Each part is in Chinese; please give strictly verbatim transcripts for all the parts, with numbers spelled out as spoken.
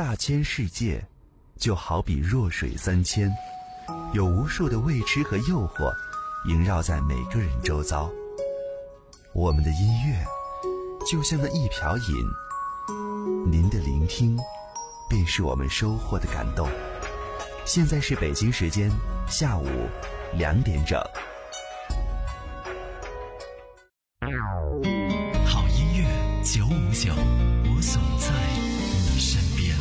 大千世界就好比弱水三千，有无数的未知和诱惑萦绕在每个人周遭。我们的音乐就像那一瓢饮，您的聆听便是我们收获的感动。现在是北京时间下午两点整。 好音乐九五九，我总在你身边。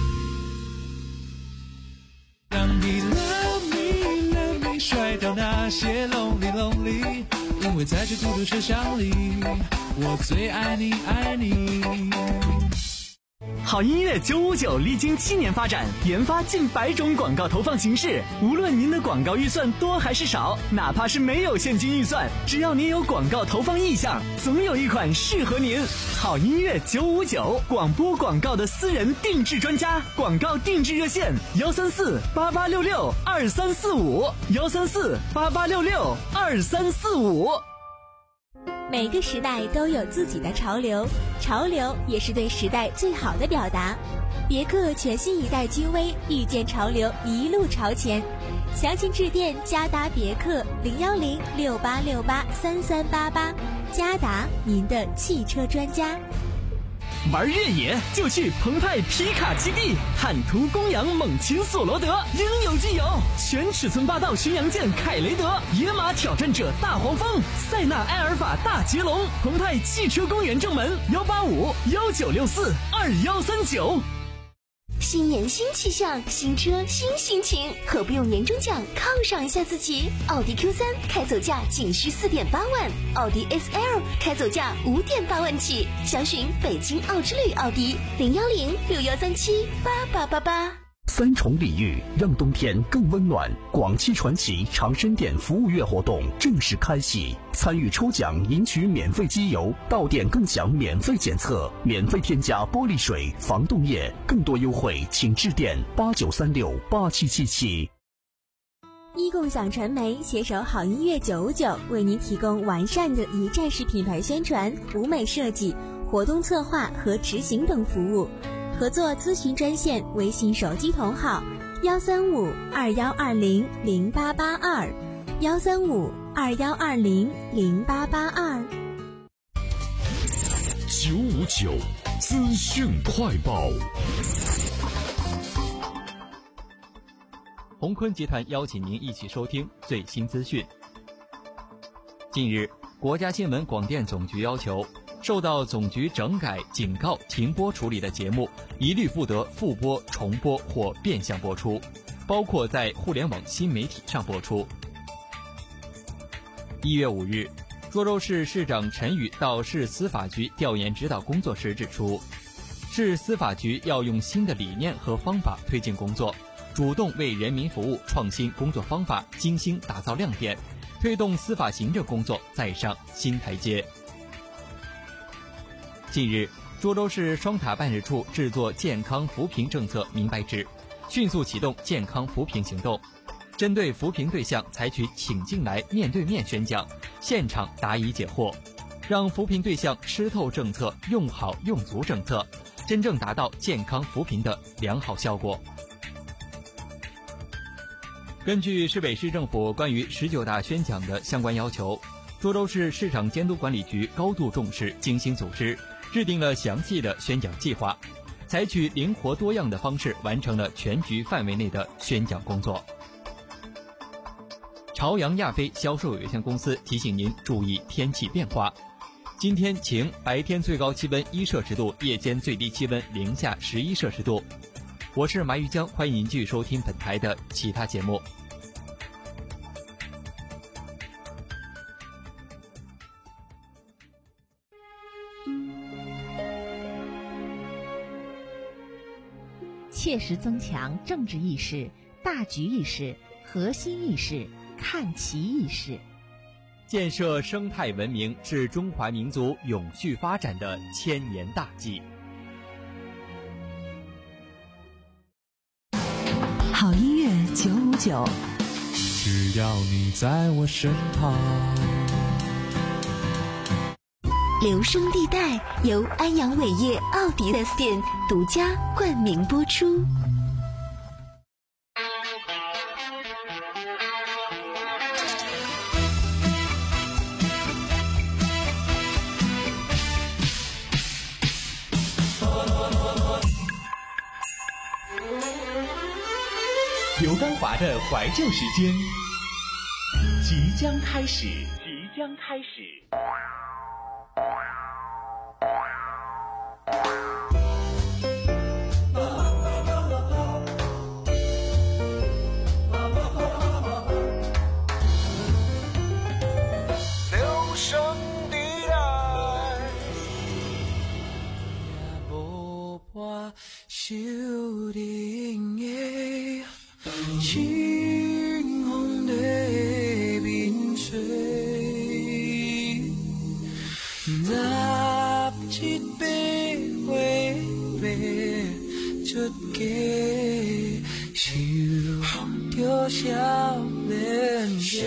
当你 love me love me 甩掉那些 lonely lonely， 因为在这孤独车厢里，我最爱你爱你。 好音乐九五九历经七年发展，研发近百种广告投放形式。无论您的广告预算多还是少，哪怕是没有现金预算，只要您有广告投放意向，总有一款适合您。好音乐九五九，广播广告的私人定制专家，广告定制热线幺三四八八六六二三四五幺三四八八六六二三四五。 每个时代都有自己的潮流，潮流也是对时代最好的表达。别克全新一代君威，遇见潮流，一路朝前。详情致电嘉达别克零幺零六八六八三三八八，嘉达，您的汽车专家。 玩越野就去澎湃皮卡基地，汉途、公羊、猛禽、索罗德，应有尽有。全尺寸霸道巡洋舰凯雷德，野马挑战者大黄蜂，塞纳埃尔法大捷龙。澎湃汽车公园正门幺八五幺九六四二幺三九。 新年新气象，新车新心情，何不用年终奖犒赏一下自己？奥迪 Q 三 开走价仅需 四点八万，奥迪 S L 开走价 五点八万起。详询北京奥之旅奥迪零幺零六幺三七八八八八。 三重礼遇，让冬天更温暖。广汽传祺长生店服务月活动正式开启，参与抽奖赢取免费机油，到店更享免费检测，免费添加玻璃水、防冻液。更多优惠请致电八九三六八七七七。 一共享传媒携手好音乐九五九，为您提供完善的一站式品牌宣传、舞美设计、活动策划和执行等服务。合作咨询专线，微信手机同号幺三五二幺二零零八八二幺三五二幺二零零八八二。 九五九资讯快报。 鸿坤集团邀请您一起收听最新资讯。近日，国家新闻广电总局要求，受到总局整改、警告、停播处理的节目，一律不得复播、重播或变相播出，包括在互联网新媒体上播出。一月五日，涿州市市长陈宇到市司法局调研指导工作时指出，市司法局要用新的理念和方法推进工作，主动为人民服务，创新工作方法，精心打造亮点，推动司法行政工作再上新台阶。近日，涿州市双塔办事处制作健康扶贫政策明白纸，迅速启动健康扶贫行动，针对扶贫对象采取请进来面对面宣讲，现场答疑解惑，让扶贫对象吃透政策，用好用足政策，真正达到健康扶贫的良好效果。根据市北市政府关于十九大宣讲的相关要求，涿州市市场监督管理局高度重视，精心组织，制定了详细的宣讲计划，采取灵活多样的方式完成了全局范围内的宣讲工作。朝阳亚飞销售有限公司提醒您注意天气变化。今天晴，白天最高气温一摄氏度，夜间最低气温零下十一摄氏度。我是麻玉江，欢迎您继续收听本台的其他节目。 切实增强政治意识、大局意识、核心意识、看齐意识， 建设生态文明是中华民族永续发展的千年大计。 好音乐九五九， 只要你在我身旁。 留声地带由安阳伟业奥迪 四 S 店独家冠名播出。 刘刚华的怀旧时间即将开始，即将开始。 留声地带，无伴守定的清风在面吹，十七八岁爬出家，受着少年家，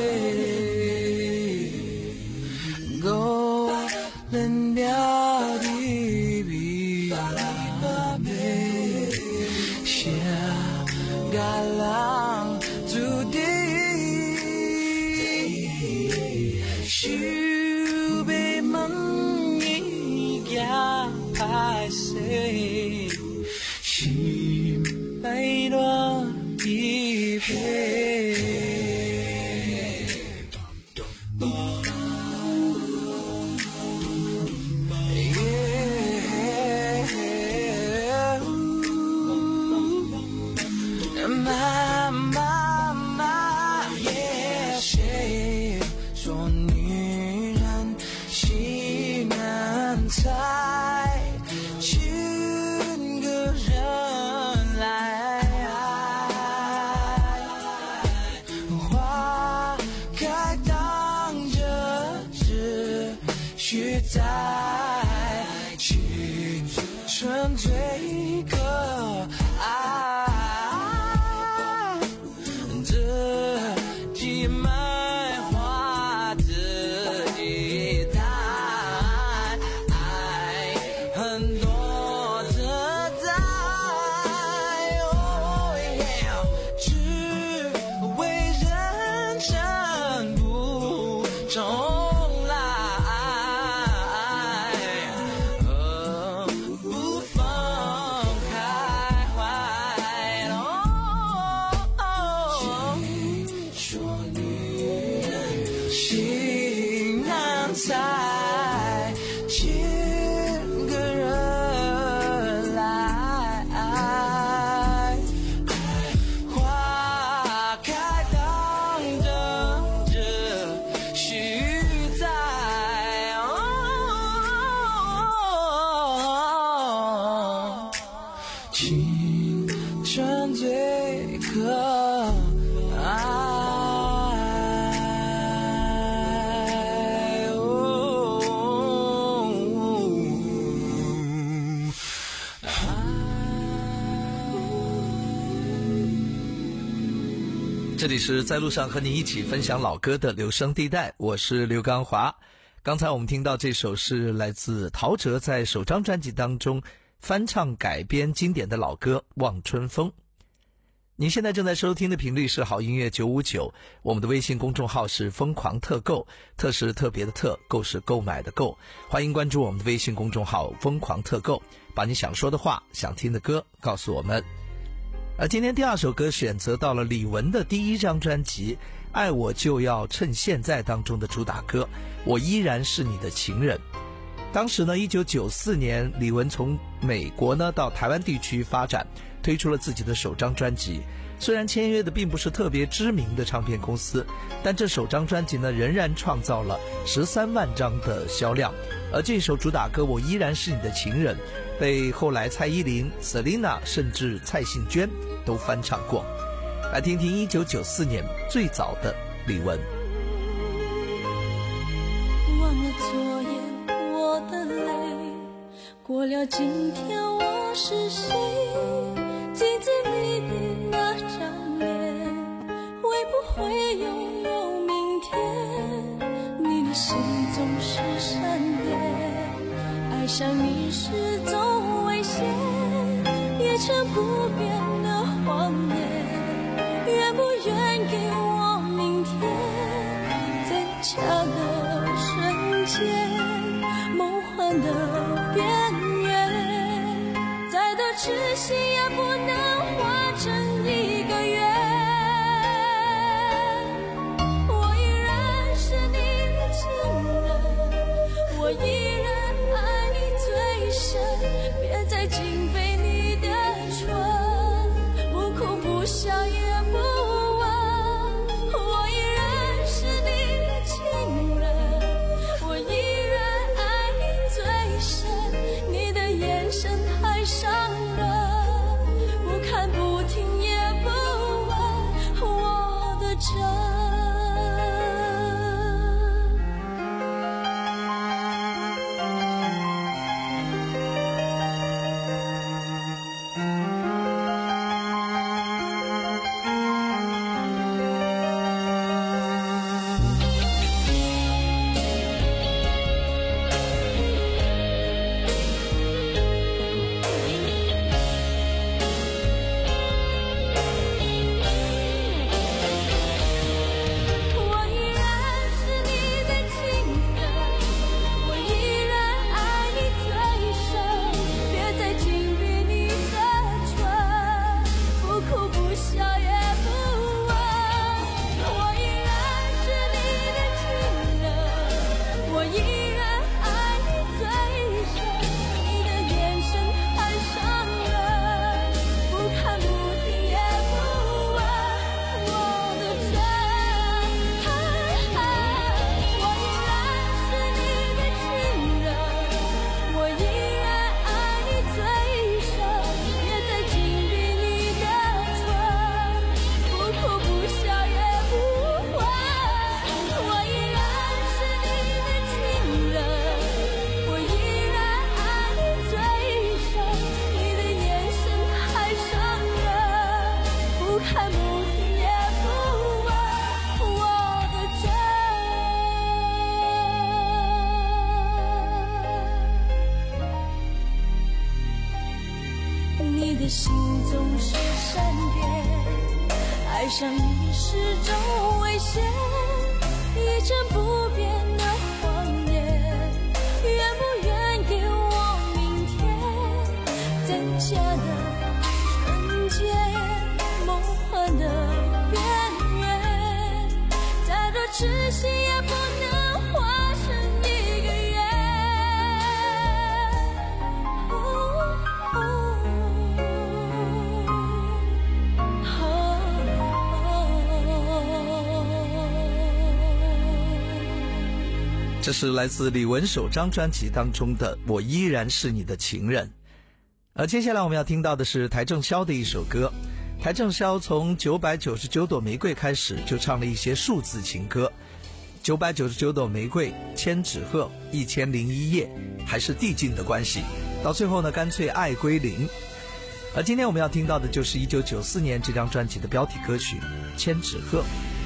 五年了的味把妹，谁甲人注定想要问伊行歹势，心歹乱一片。妈妈妈，也谁说女人心难猜，寻个人来，花开当着只需在青春最可爱。 这里是在路上和你一起分享老歌的留声地带，我是刘刚华。刚才我们听到这首是来自陶喆在首张专辑当中翻唱改编经典的老歌《望春风》。您现在正在收听的频率是好音乐九五九，我们的微信公众号是疯狂特购，特是特别的特，购是购买的购，欢迎关注我们的微信公众号疯狂特购，把你想说的话想听的歌告诉我们。而今天第二首歌选择到了李玟的第一张专辑《爱我就要趁现在》当中的主打歌《我依然是你的情人》。当时呢一九九四年李玟从美国呢到台湾地区发展，推出了自己的首张专辑。虽然签约的并不是特别知名的唱片公司，但这首张专辑呢仍然创造了十三万张的销量。而这首主打歌《我依然是你的情人》被后来蔡依林、Selina 甚至蔡幸娟都翻唱过。来听听一九九四年最早的李玟。 忘了昨夜我的泪，过了今天我是谁？镜子里的那张脸，会不会拥有明天？你的心总是闪电， 想你是种危险，也成不变的谎言。愿不愿给我明天，在假的瞬间，梦幻的边缘，再多痴心也不能化成一个圆。我依然是你的情人，我依然爱你最深，别再紧背你的唇，不哭不笑也不问。我依然是你的情人，我依然爱你最深，你的眼神太伤人，不看不听也不问我的真。你的心总是善变，爱上你是种危险，一成不变的谎言。愿不愿给我明天，在假的瞬间，梦幻的边缘，再多痴心也不能化成一个圆。 这是来自李玟首张专辑当中的《我依然是你的情人》。而接下来我们要听到的是邰正宵的一首歌。邰正宵从九百九十九朵玫瑰开始就唱了一些数字情歌，九百九十九朵玫瑰，千纸鹤，一千零一夜，还是递进的关系，到最后呢干脆爱归零。而今天我们要听到的就是一九九四年这张专辑的标题歌曲《千纸鹤》。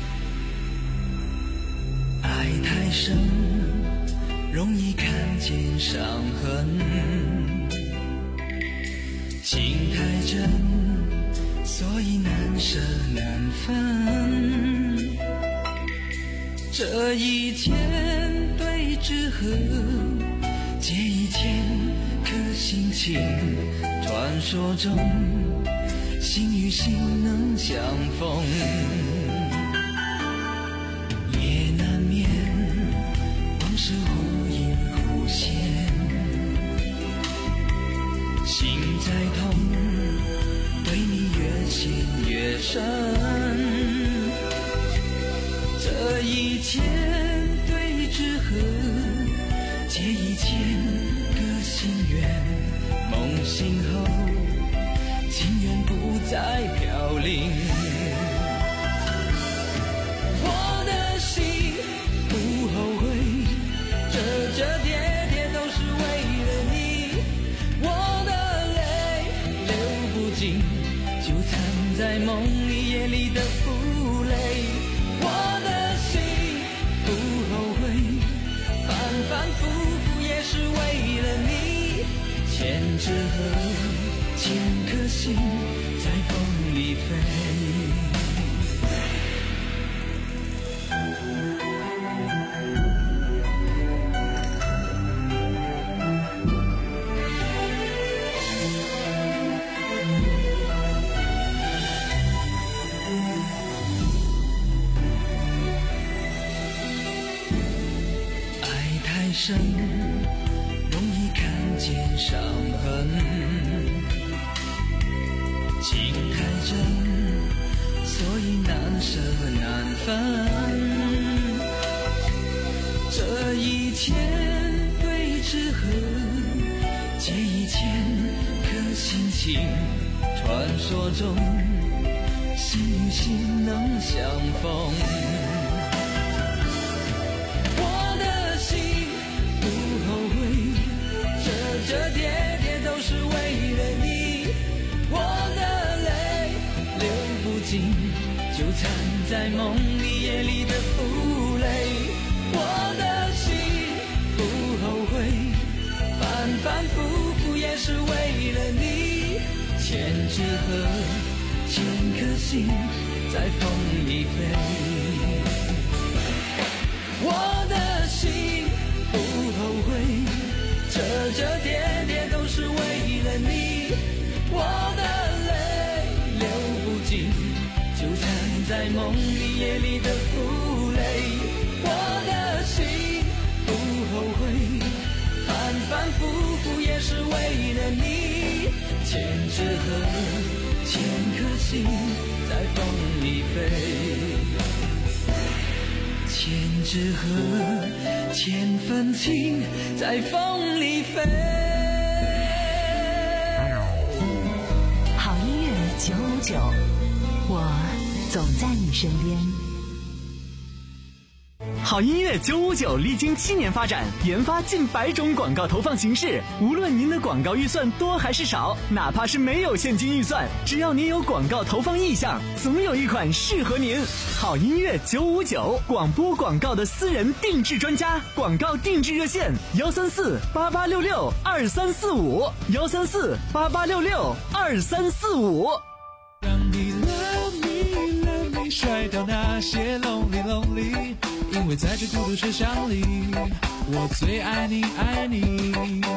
爱太深，容易看见伤痕，情太真，所以难舍难分。这一千对纸鹤，借一千颗心情，传说中心与心能相逢。是忽隐忽现，心在痛，对你越陷越深。这一千对纸鹤，借一千个心愿，梦醒后，情缘不再飘零。我的心不后悔，这这跌跌都是为了你，我的泪流不尽，就藏在梦里夜里的负累。我的心不后悔，反反复复也是为了你。 千纸鹤，千颗心在风里飞。爱太深，容易看见伤痕，情太真，所以难舍难分。这一千对纸鹤，借一千颗心情，传说中心与心能相逢。我的心不后悔，这这跌跌都是为了你，我的泪流不尽，就藏在梦里夜里的负累。我的心不后悔，反反复复也是为了你，千纸鹤，千颗心在风里飞。我的心不后悔，这这跌跌都是为了你，我的泪流不尽，就藏在梦里夜里的负累。我的心不后悔，反反复复也是为了你，千纸鹤，千颗心在风里飞。千纸鹤，千份情在风里飞。 好音乐九五九，我总在你身边。 好音乐九五九历经七年发展，研发近百种广告投放形式。无论您的广告预算多还是少，哪怕是没有现金预算，只要您有广告投放意向，总有一款适合您。好音乐九五九，广播广告的私人定制专家，广告定制热线：幺三四八八六六二三四五，幺三四八八六六二三四五。 让你 love me love me 甩掉那些 lonely lonely， 因为在这孤独车厢里，我最爱你爱你。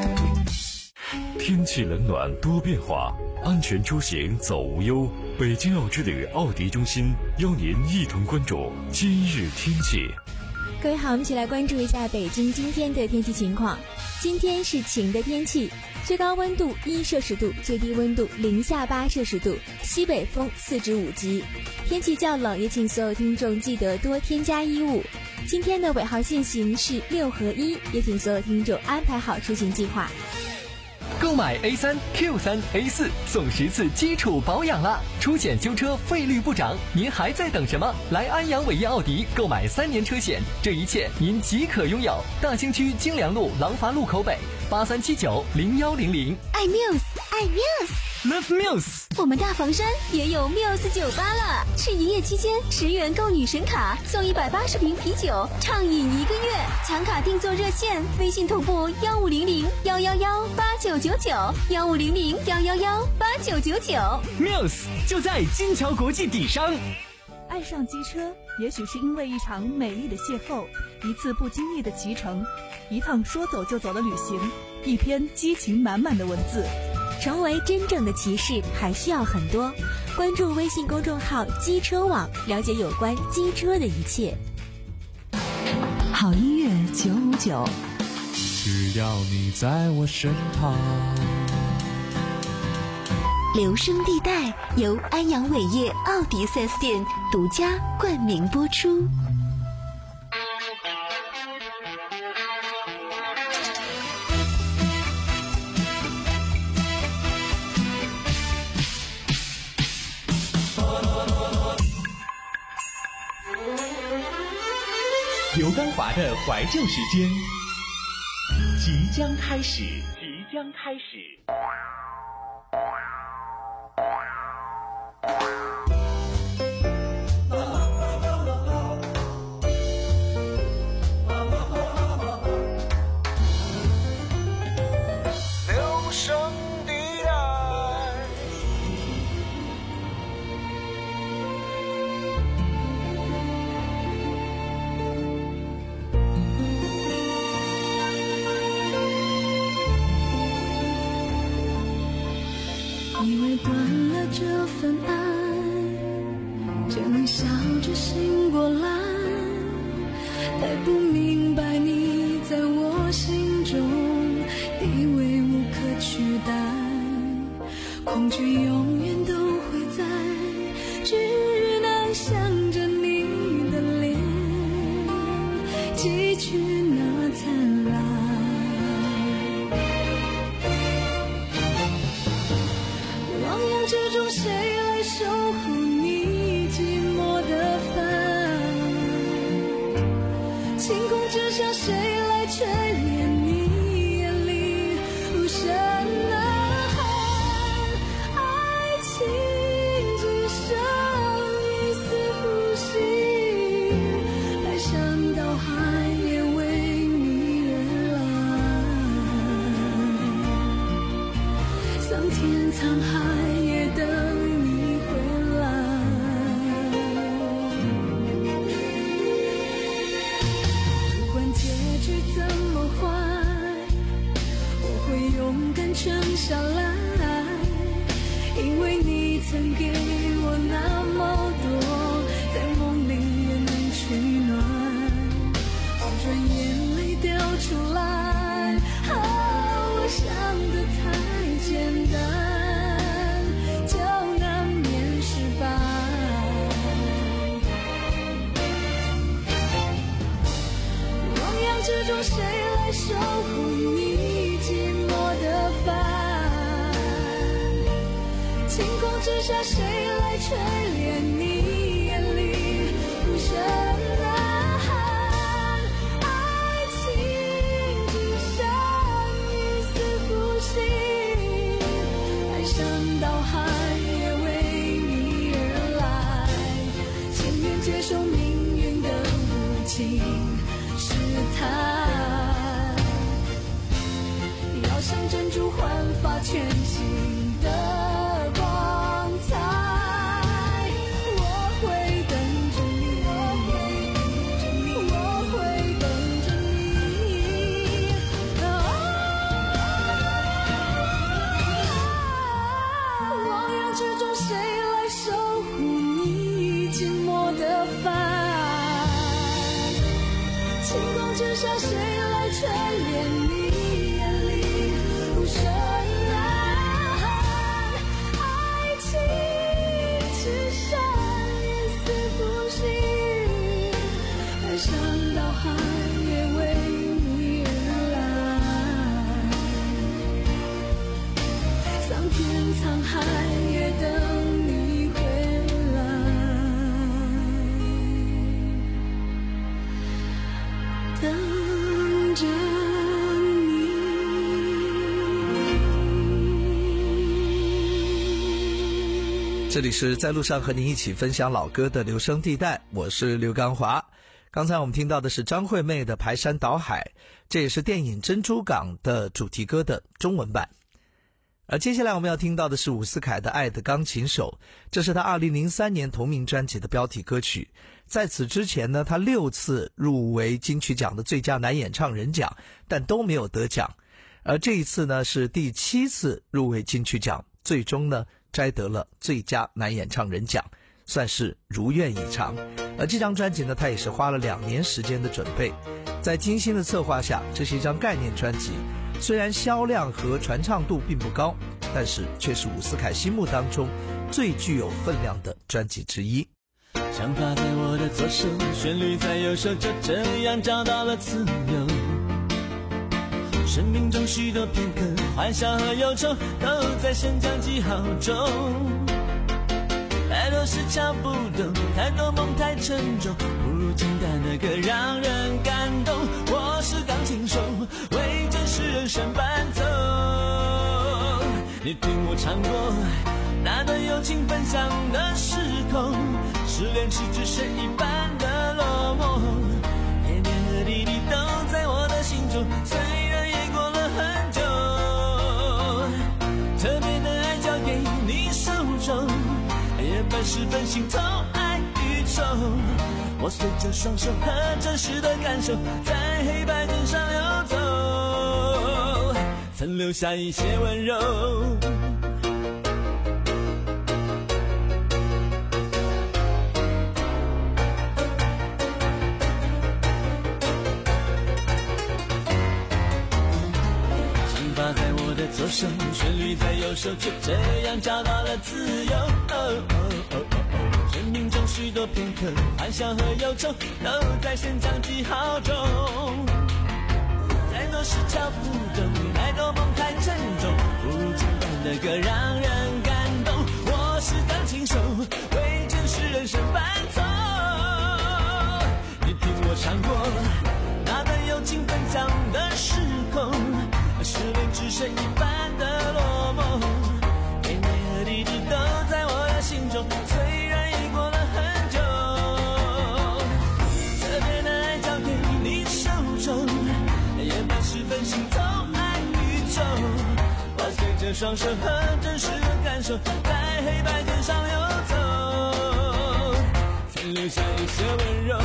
天气冷暖多变化，安全出行走无忧。北京奥之旅奥迪中心邀您一同关注今日天气。 各位好，我们一起来关注一下北京今天的天气情况。今天是晴的天气，最高温度一摄氏度，最低温度零下八摄氏度，西北风四至五级。天气较冷，也请所有听众记得多添加衣物。今天的尾号限行是六合一，也请所有听众安排好出行计划。 购买 A 三 Q 三 A 四送十次基础保养啦！出险修车费率不涨，您还在等什么？来安阳伟业奥迪购买三年车险，这一切您即可拥有。大兴区京良路廊坊路口北八三七九零幺零零。 爱 Muse， 爱 Muse，Love Muse。 我们大房山也有 Muse 酒吧了，是营业期间十元购女神卡送一百八十瓶啤酒，畅饮一个月。抢卡订座热线：微信同步幺五零零幺幺幺八九九九幺五零零幺幺幺八九九九。 Muse 就在金桥国际底商。 爱上机车，也许是因为一场美丽的邂逅，一次不经意的骑乘，一趟说走就走的旅行，一篇激情满满的文字。 成为真正的骑士还需要很多，关注微信公众号机车网，了解有关机车的一切。 好音乐九五九， 只要你在我身旁。 留声地带由安阳伟业奥迪 四 S 店独家冠名播出。 刘刚华的怀旧时间即将开始，即将开始。 留声以为断了这份爱就能笑着醒过来，太不明白你在我心中地位无可取代，恐惧永远都会在，只能想着你的脸记取那灿烂。汪洋之中谁来守护你寂寞的帆，晴空之下谁来锤炼你眼里无声呐喊，爱情只剩一丝呼吸，排山倒海也为你而来，桑田沧海也等你回来。不管结局怎么坏，我会勇敢撑下来，因为你曾给我那么多，在梦里也能取暖，不准眼泪掉出来。啊，我想的太简单，就难免失败。汪洋之中谁来守护你寂寞的帆，晴空之下谁来锤炼你眼里无声呐喊，爱情只剩一丝呼吸，排山倒海也为你而来，情愿接受命运的无情试探，要像珍珠焕发全新的光彩。我会等着你，我会等着你。汪洋之中谁来守护你寂寞的帆，晴空之下谁来锤炼你眼里无声呐喊，爱情只剩一丝呼吸，排山倒海也为你而来，桑田沧海也等你回来，等着这里是在路上和您一起分享老歌的留声地带，我是刘刚华。刚才我们听到的是张惠妹的《排山倒海》，这也是电影《珍珠港》的主题歌的中文版。而接下来我们要听到的是伍思凯的《爱的钢琴手》，这是他二零零三年同名专辑的标题歌曲。在此之前呢，他六次入围金曲奖的最佳男演唱人奖，但都没有得奖。而这一次呢，是第七次入围金曲奖，最终呢摘得了最佳男演唱人奖，算是如愿以偿。而这张专辑呢，他也是花了两年时间的准备，在精心的策划下，这是一张概念专辑。虽然销量和传唱度并不高，但是却是伍思凯心目当中最具有分量的专辑之一。 想法在我的左手，旋律在右手，就这样找到了自由。生命中许多片刻，欢笑和忧愁都在升降记号中。太多事敲不动，太多梦太沉重，不如简单的歌让人感动。我是钢琴手，为真实人生伴奏。你听我唱过那段友情分享的时空，失恋时只剩一半的落寞，点点和滴滴都在我的心中，虽然也过了很久。特别的爱交给你手中，夜半时分心头爱与愁，我随着双手和真实的感受，在黑白键上游走，曾留下一些温柔。 手，旋律在右手，就这样找到了自由。哦哦哦哦哦，生命中许多片刻，欢笑和忧愁都在生长记号中。再多事敲不动，太多梦太沉重，不如简单的歌让人感动。我是钢琴手，为真实人生伴奏。你听我唱过那段友情分享的时空，失恋只剩一半的落寞，点点和滴滴都在我的心中，虽然已过了很久。这边的爱交给你手中，夜半时分心走爱宇宙，我随着双手和真实的感受，在黑白键上游走，才留下一些温柔。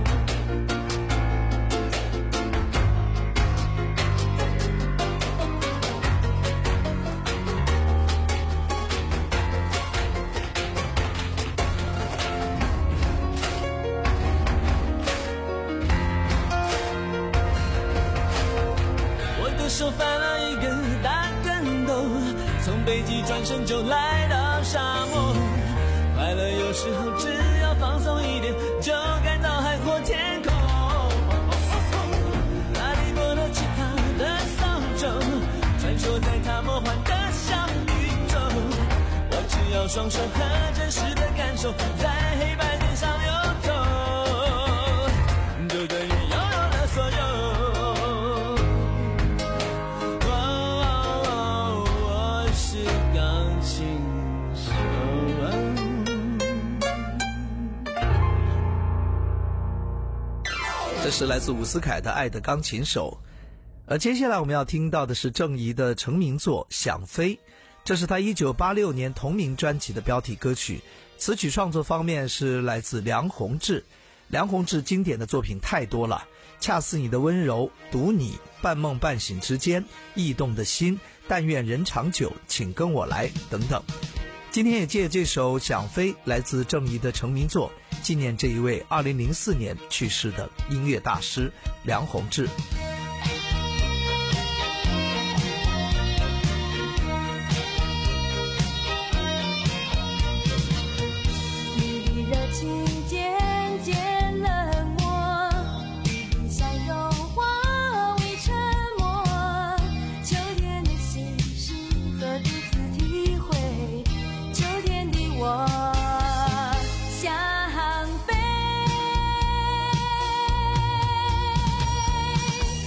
手翻了一个大跟斗，从北极转身就来到沙漠。快乐有时候只要放松一点，就感到海阔天空。那里波的吉他的扫帚，穿梭在他魔幻的小宇宙。我只要双手和真实的感受，在黑白键上游走，就等于拥有了所有。 这是来自伍思凯的《爱的钢琴手》，而接下来我们要听到的是郑怡的成名作《想飞》，这是他一九八六年同名专辑的标题歌曲。词曲创作方面是来自梁鸿志，梁鸿志经典的作品太多了，恰似你的温柔，读你，半梦半醒之间，异动的心，但愿人长久，请跟我来等等。今天也借这首《想飞》来自郑怡的成名作，纪念这一位二零零四年去世的音乐大师梁鸿志。 你的热情渐渐冷漠，你的笑容化为沉默，秋天的心事和独自体会，秋天的我想飞。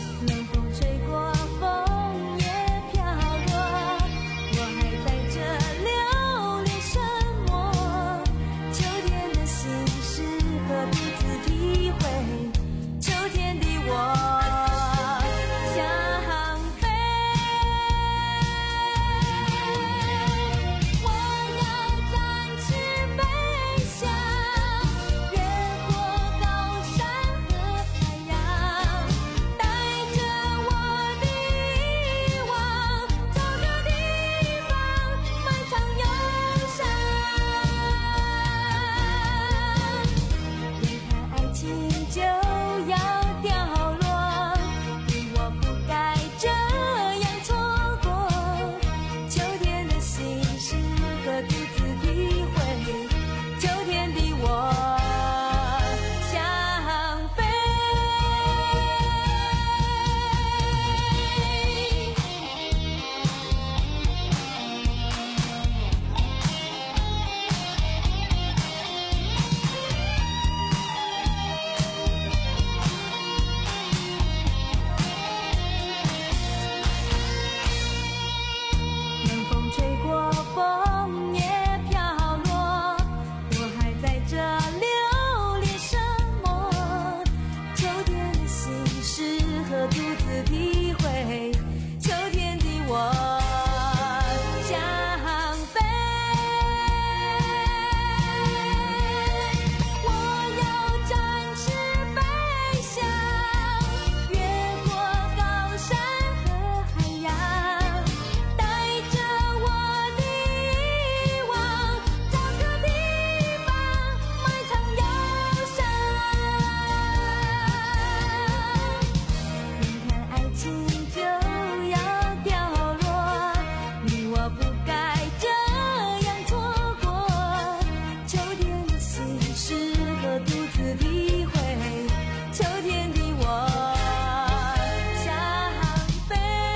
体会秋天的我想飞，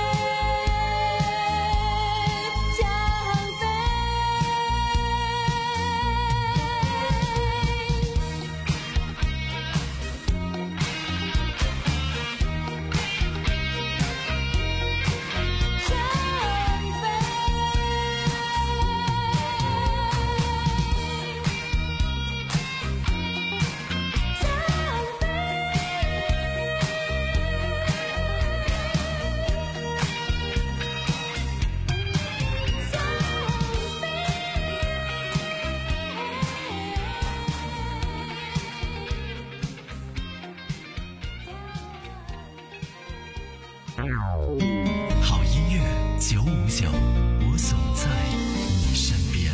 想飞。 好音乐九五九，我总在你身边。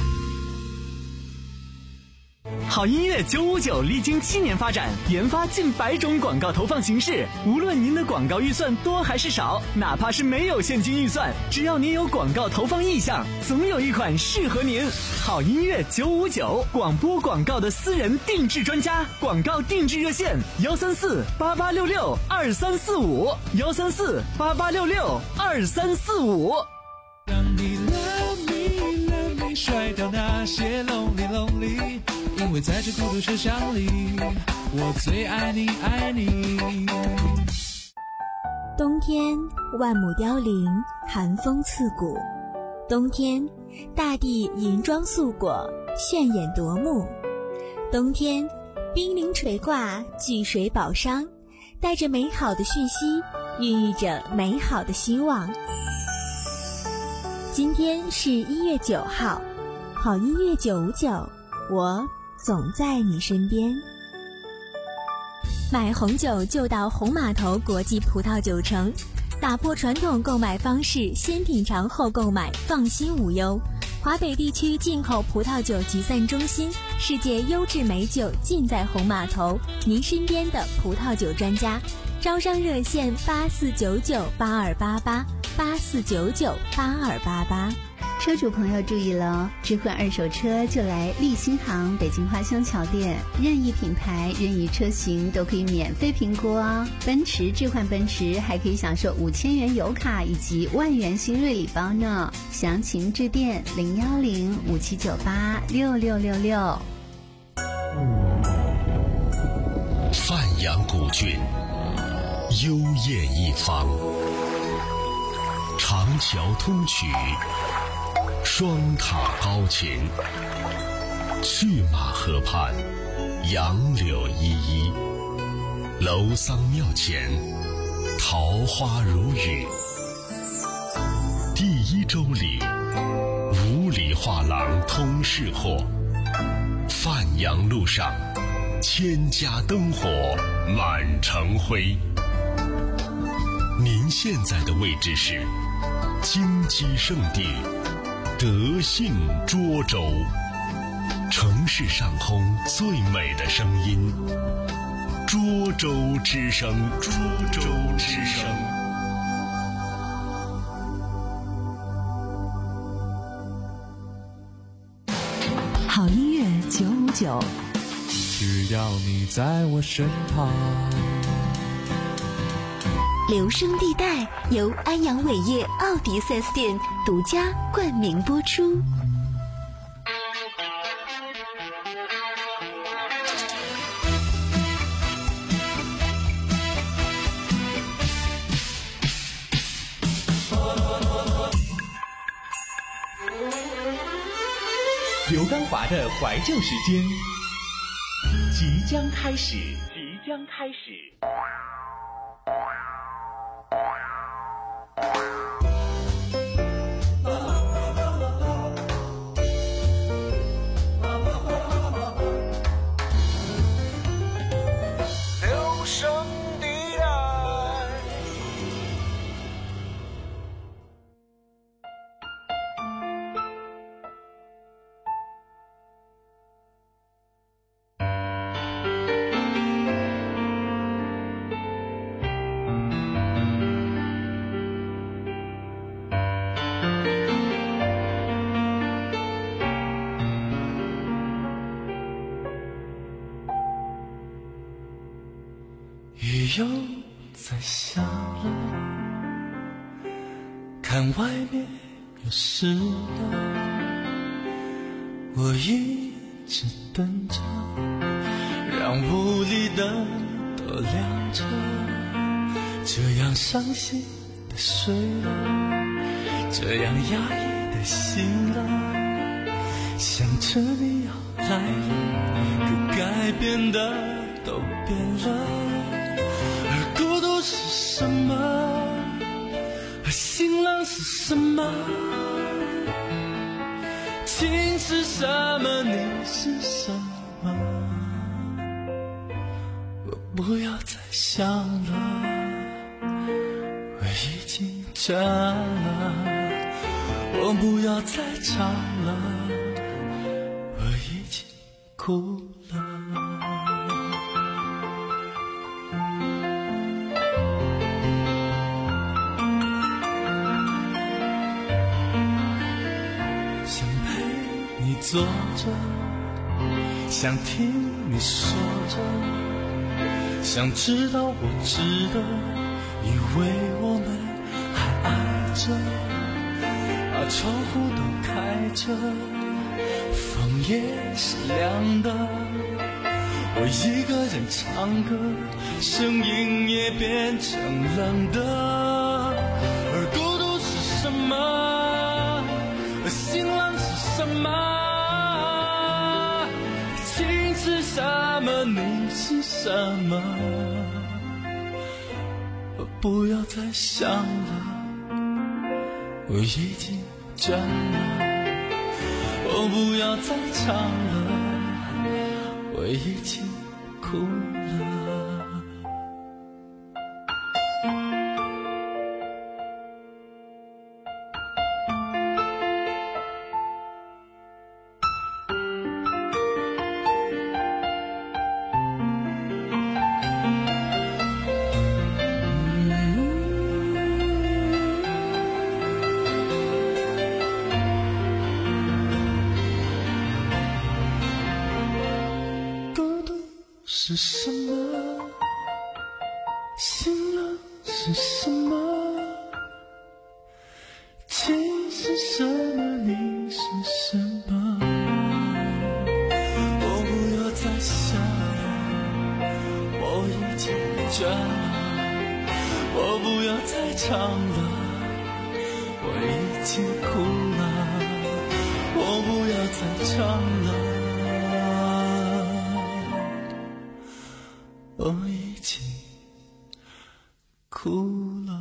好音乐九五九历经七年发展，研发近百种广告投放形式。无论您的广告预算多还是少，哪怕是没有现金预算，只要您有广告投放意向，总有一款适合您。好音乐九五九，广播广告的私人定制专家，广告定制热线幺三四八八六六二三四五幺三四八八六六二三四五。 让你 love me love me 甩掉那些 lonely lonely， 因为在这孤独车厢里，我最爱你爱你。 冬天万亩凋零，寒风刺骨。冬天大地银装素裹，炫眼夺目。冬天冰凌垂挂，巨水宝商，带着美好的讯息，孕育着美好的希望。今天是一月九号，好音乐九五九，我总在你身边。买红酒就到红码头国际葡萄酒城，打破传统购买方式，先品尝后购买，放心无忧。华北地区进口葡萄酒集散中心，世界优质美酒尽在红码头，您身边的葡萄酒专家。招商热线八四九九八二八八八四九九八二八八。 车主朋友注意了，置换二手车就来立新行北京花乡桥店，任意品牌任意车型都可以免费评估哦。奔驰置换奔驰还可以享受五千元油卡以及万元新锐礼包呢，详情致电零幺零五七九八六六六六。 范阳古郡，幽艳一方，长桥通衢，双塔高秦，去马河畔，杨柳依依，楼桑庙前，桃花如雨。第一周里，五里画廊通市货，范阳路上，千家灯火满城辉。您现在的位置是金鸡圣地德信涿州，城市上空最美的声音，涿州之声，涿州之声。 好音乐九五九， 只要你在我身旁。 留声地带由安阳伟业奥迪 四 S 店独家冠名播出。 刘刚华的怀旧时间即将开始，即将开始。 留声地带。 雨又在下了，看外面又湿了，我一直等着，让屋里灯都亮着，这样伤心的睡了，这样压抑的醒了，想着你要来了，可该变的都变了。而孤独是什么？而心冷是什么？情是什么？你是什么？我不要再想了，我已经倦了。我不要再唱了，我已经哭了。想陪你坐着，想听你说着，想知道我值得，以为我们还爱着，把窗户都开着，风也是凉的，我一个人唱歌，声音也变成冷的。而孤独是什么？而心冷是什么？情是什么？你是什么？我不要再想了，我已经倦了。我不要再唱了，我已经哭了。是什么？心冷是什么？情是什么？你是什么？我不要再想了，我已经倦了。我不要再唱了，我已经哭了。我不要再唱了，我已经哭了。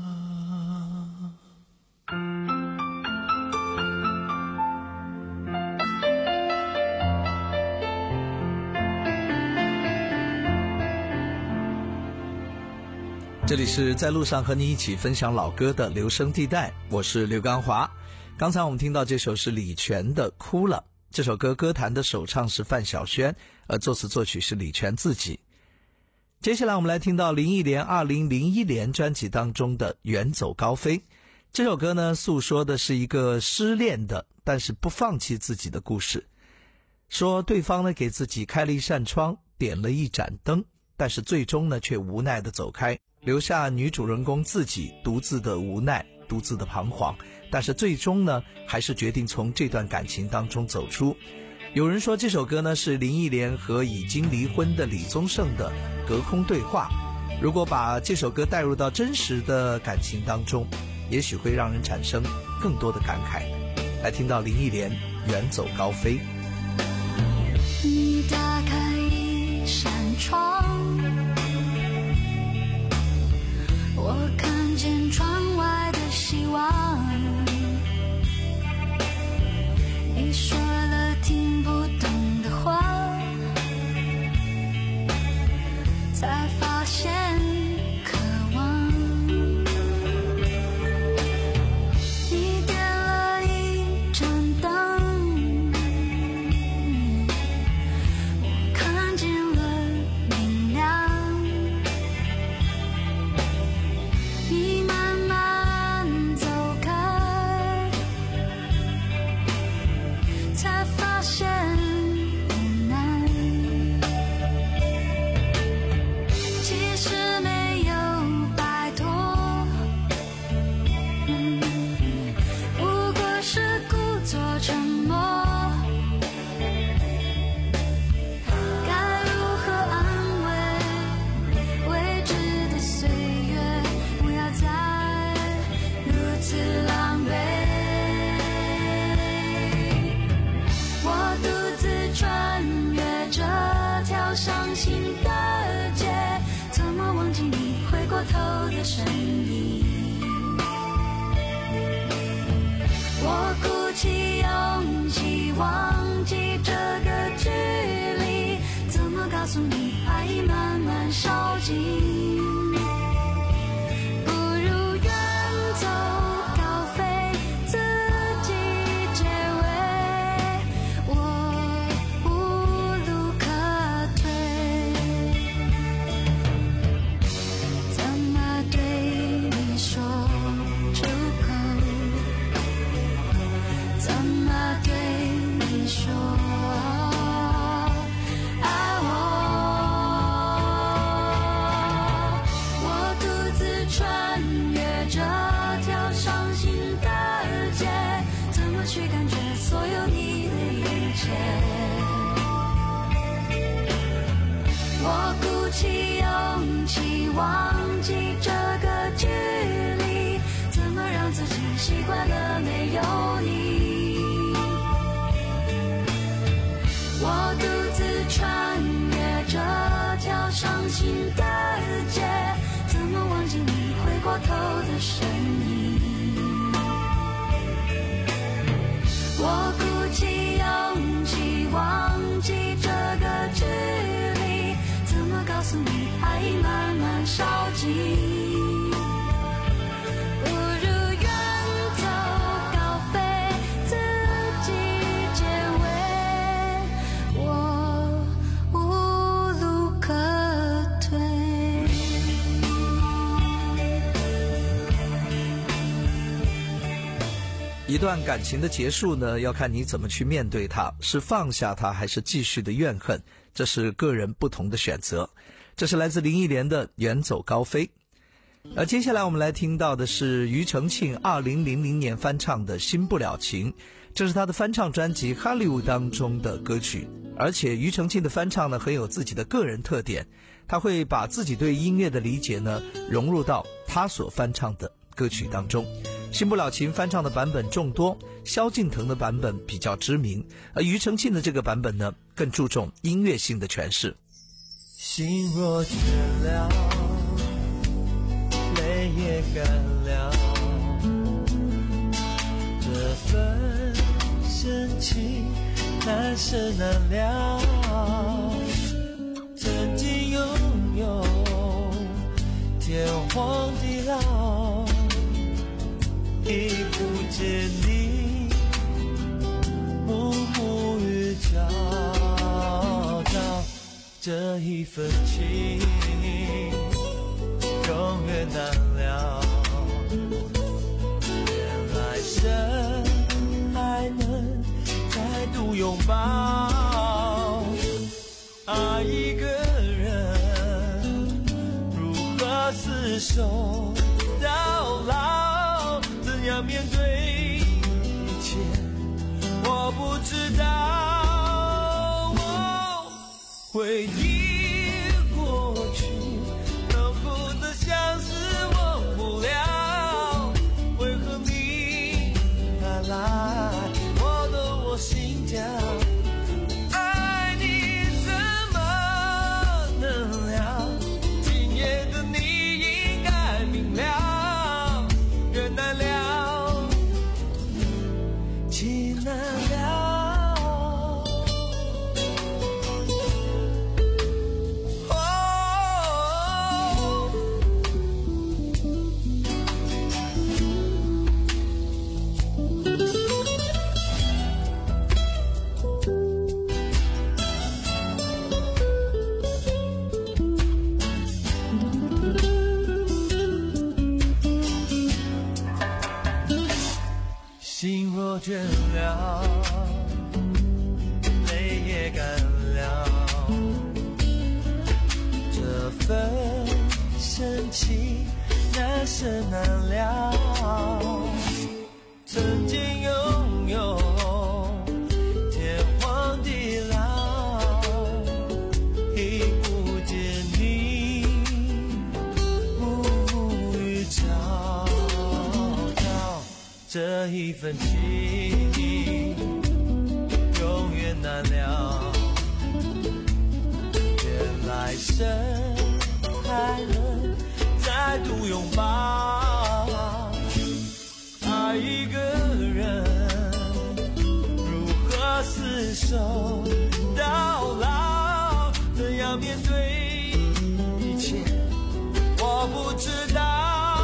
这里是在路上和你一起分享老歌的留声地带，我是刘刚华。刚才我们听到这首是李泉的《哭了》，这首歌歌坛的首唱是范晓萱，而作词作曲是李泉自己。接下来我们来听到林忆莲二零零一年专辑当中的《远走高飞》。这首歌呢，诉说的是一个失恋的但是不放弃自己的故事，说对方呢给自己开了一扇窗，点了一盏灯，但是最终呢却无奈的走开，留下女主人公自己独自的无奈，独自的彷徨，但是最终呢还是决定从这段感情当中走出。有人说这首歌呢是林忆莲和已经离婚的李宗盛的隔空对话，如果把这首歌带入到真实的感情当中，也许会让人产生更多的感慨。来听到林忆莲《远走高飞》。 你打开一扇窗，我看见窗外的希望，你说了听不懂的话，才发现渴望。你点了一盏灯， 的声音。我鼓起勇气忘记这个距离，怎么告诉你爱已慢慢烧尽？不如远走高飞，自己结尾，我无路可退。怎么对你说出口？怎么对你说爱我？我独自穿越这条伤心的街，怎么去感觉所有你的一切？我鼓起勇气忘记这个距离，怎么让自己习惯了没有你？我独自穿越这条伤心的街，怎么忘记你回过头的身影？我鼓起勇气忘记这个距离，怎么告诉你爱已慢慢烧尽？不如远走高飞，自己结尾，我无路可退。 一段感情的结束呢，要看你怎么去面对它，是放下它还是继续的怨恨，这是个人不同的选择。这是来自林忆莲的《远走高飞》。而接下来我们来听到的是庾澄庆二零零零年翻唱的《新不了情》，这是他的翻唱专辑《Hollywood》当中的歌曲。而且庾澄庆的翻唱呢，很有自己的个人特点，他会把自己对音乐的理解呢融入到他所翻唱的歌曲当中。新不了情翻唱的版本众多，萧敬腾的版本比较知名，而庾澄庆的这个版本呢更注重音乐性的诠释。 心若倦了，泪也干了，这份深情难舍难了。曾经拥有天荒地老，已不见你暮暮与朝朝，这一份情永远难了。愿来生还能再度拥抱，爱一个人如何厮守到老？怎样面对一切我不知道。哦，回忆过去能不能相思忘不了，为何你还来我的我心跳？爱你怎么能了？今夜的你应该明了，缘难了，情难了。心若倦了，泪也干了，这份深情难舍难了。曾经拥有天荒地老，已不见你暮暮与朝朝，这一份情永远难了。愿来生还能再度拥拥抱。爱一个人，如何厮守到老？怎样面对一切，我不知道。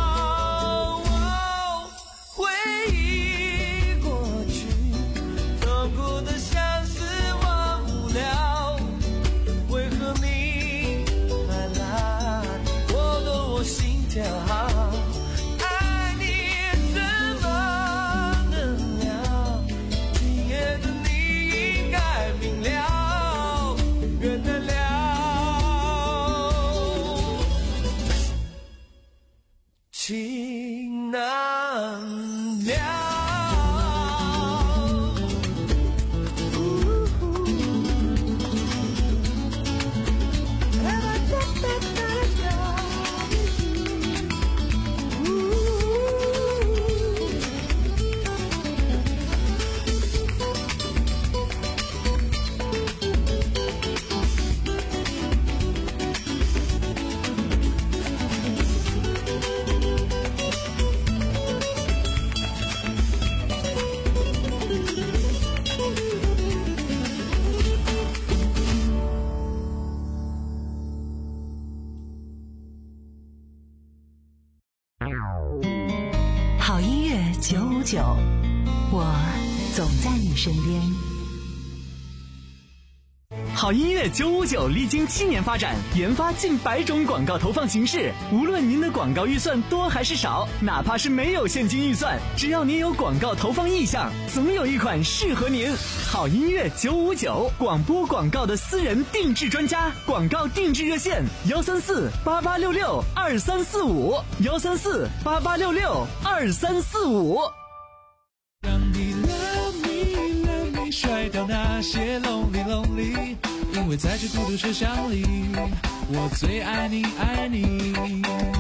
爱你怎么能了？今夜的你应该明了，原谅了，情难了。 好音乐九五九，我总在你身边。 好音乐九五九历经七年发展，研发近百种广告投放形式。无论您的广告预算多还是少，哪怕是没有现金预算，只要您有广告投放意向，总有一款适合您。好音乐九五九，广播广告的私人定制专家，广告定制热线：幺三四八八六六二三四五，幺三四八八六六二三四五。 让你 love me love me 甩掉那些 lonely lonely， 因为在这孤独车厢里，我最爱你爱你。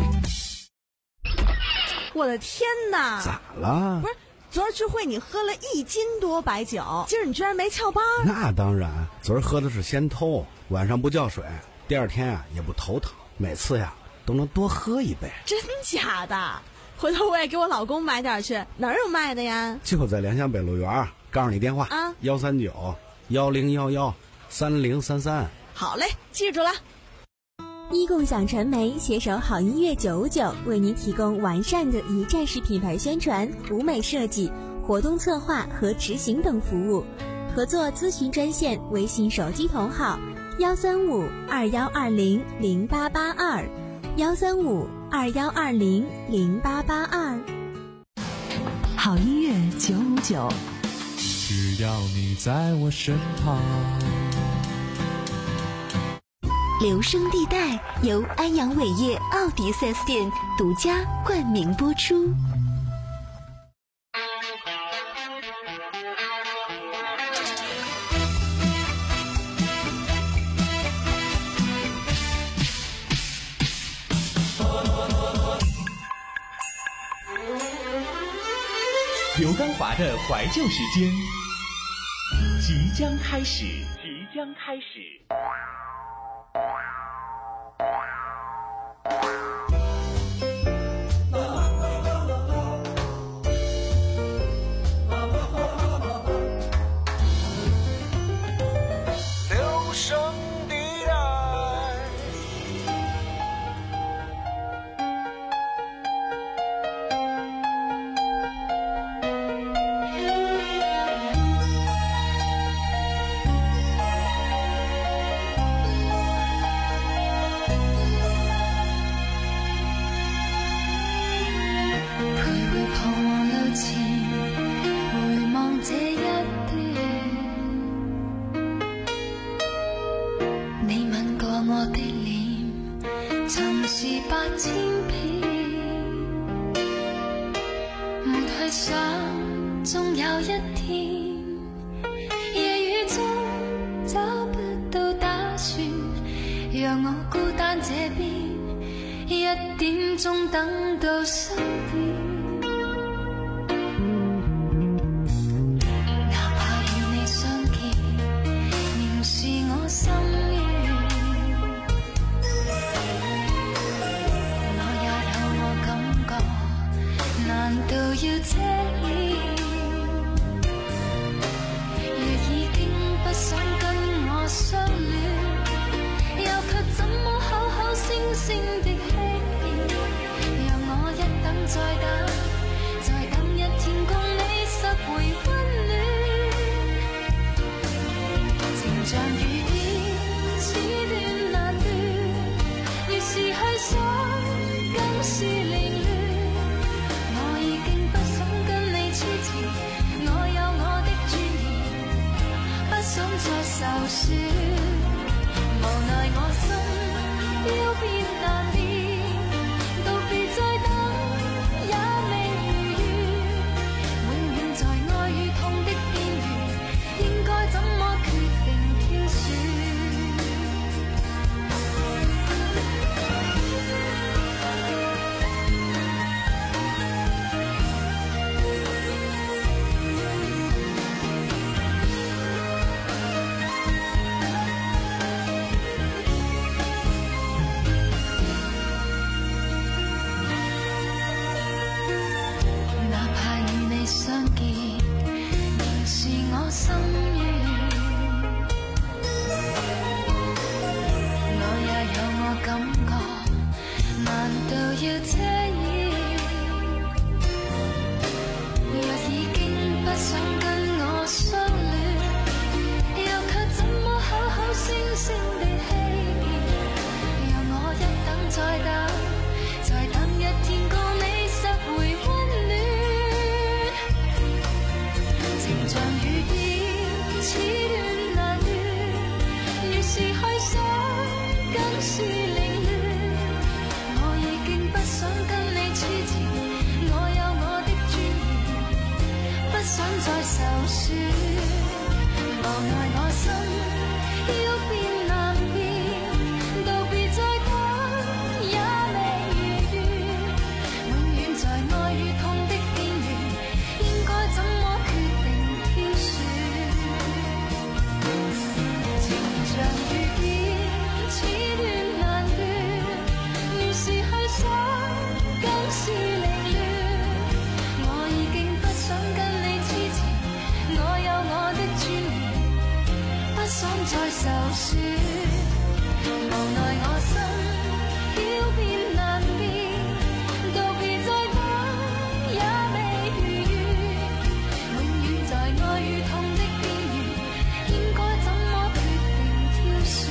我的天哪！ 咋了？ 不是，昨儿聚会你喝了一斤多白酒，今儿你居然没翘班？ 那当然，昨儿喝的是仙偷，晚上不叫水，第二天啊也不头疼，每次呀都能多喝一杯。 真假的？回头我也给我老公买点去，哪儿有卖的呀？ 就在联想北路园，告诉你电话啊， 幺三九幺零幺幺三零三三。 好嘞，记住了。 一共享传媒携手好音乐九五九，为您提供完善的一站式品牌宣传、舞美设计、活动策划和执行等服务。合作咨询专线：微信手机同号幺三五二幺二零零八八二，幺三五二幺二零零八八二。 好音乐九五九， 只要你在我身旁。 留声地带由安阳伟业奥迪 四 S 店独家冠名播出。 刘刚华的怀旧时间即将开始，即将开始。 留声地带， 總有一天，夜雨中找不到打算，讓我孤單這邊，一點鐘等到三點。哪怕與你相見，仍是我心願。我也有我車意，若已經不想跟我相戀，又卻怎麼口口聲聲地欺騙，讓我一等再等，再等一天告你拾回溫暖，情像雨點似斷難斷，越是去想更是凌亂，我已經不想跟你痴纏，我有我的尊嚴，不想再受損，無奈我心要變難變，道別再等也未如願，永遠在愛與痛的邊緣，應該怎麼決定挑選，情像雨點似斷難斷，越是去想更是凌亂，我已經不想跟你痴纏，我有我的尊嚴，不想再受損，無奈我心要變難變，道別再等也未如願，永遠在愛與痛的邊緣，應該怎麼決定挑選。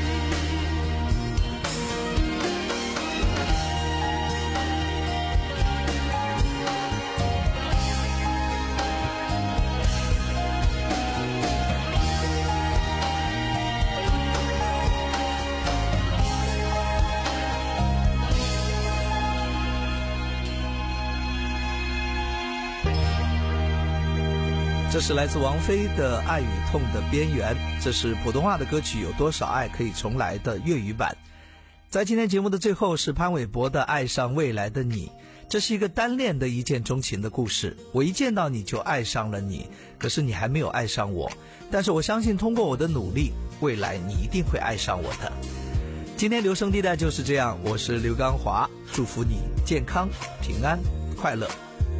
这是来自王菲的《爱与痛的边缘》，这是普通话的歌曲《有多少爱可以重来》的粤语版。在今天节目的最后是潘玮柏的《爱上未来的你》，这是一个单恋的一见钟情的故事。我一见到你就爱上了你，可是你还没有爱上我，但是我相信通过我的努力，未来你一定会爱上我的。今天留声地带就是这样，我是刘刚华，祝福你健康、平安、快乐。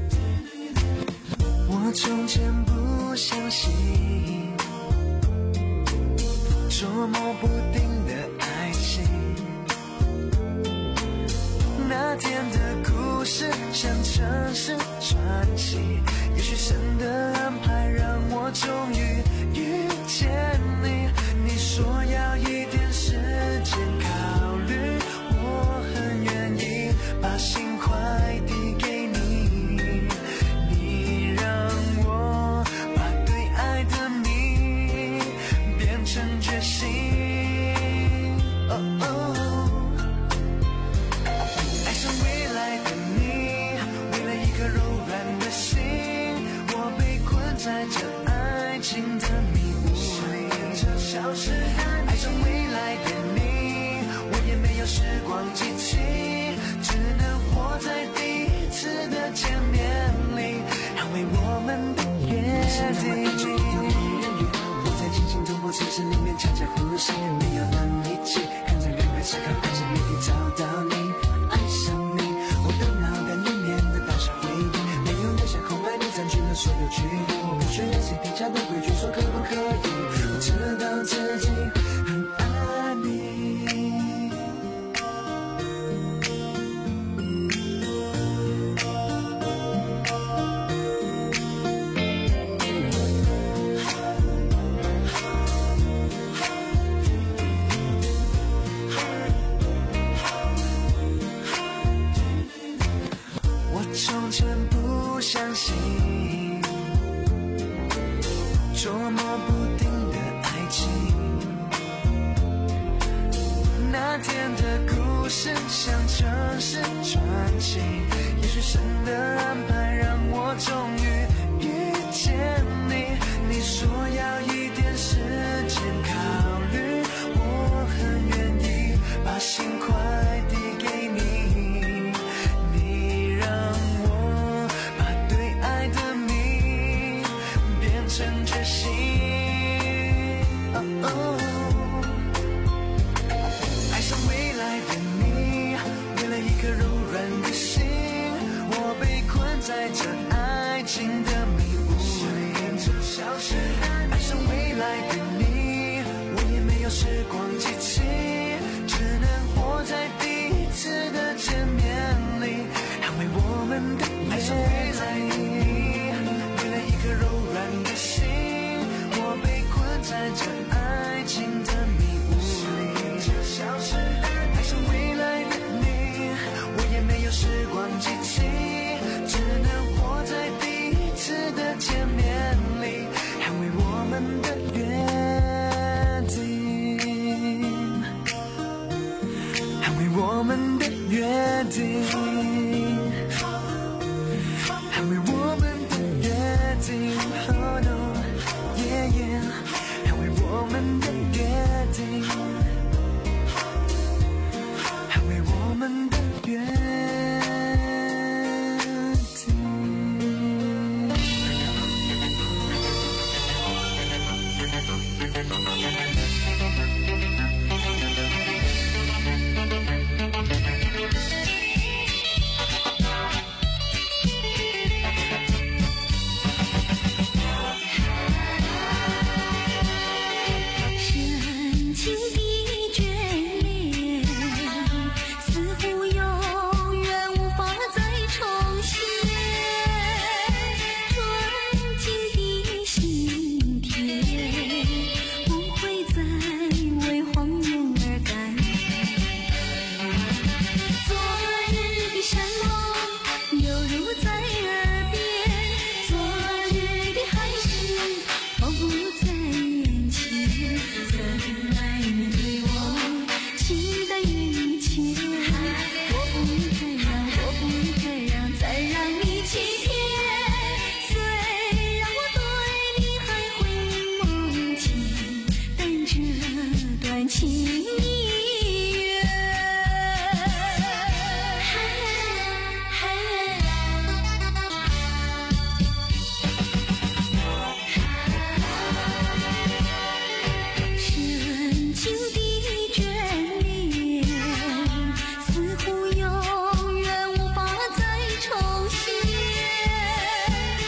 我从前不相信捉摸不定的爱情，那天的故事像城市传奇，也许神的安排让我终于遇见你。你说要一点时间考虑，我很愿意把心快递给你，决心、oh, oh 爱上未来的你，为了一颗柔软的心，我被困在这爱情的迷雾里。爱上未来的你，我也没有时光机器，只能活在第一次的见面里，捍卫我们的约定。城市里面悄悄呼吸，没有人一起看着人海思考，看着每天找到你，爱上你，我的脑袋里面的大小回忆，没有留下空白，你占据了所有区域，我不需要谁定下的规矩，说可不可以，我知道自己很爱你。从前不相信捉摸不定的爱情，那天的故事像城市传奇，也许神的安排让我终于遇见你。你说要一点时间考虑，我很愿意把心快递给你，成决心、oh, oh 爱上未来的你，为了一颗柔软的心，我被困在这爱情的迷雾里。爱上我们的约定。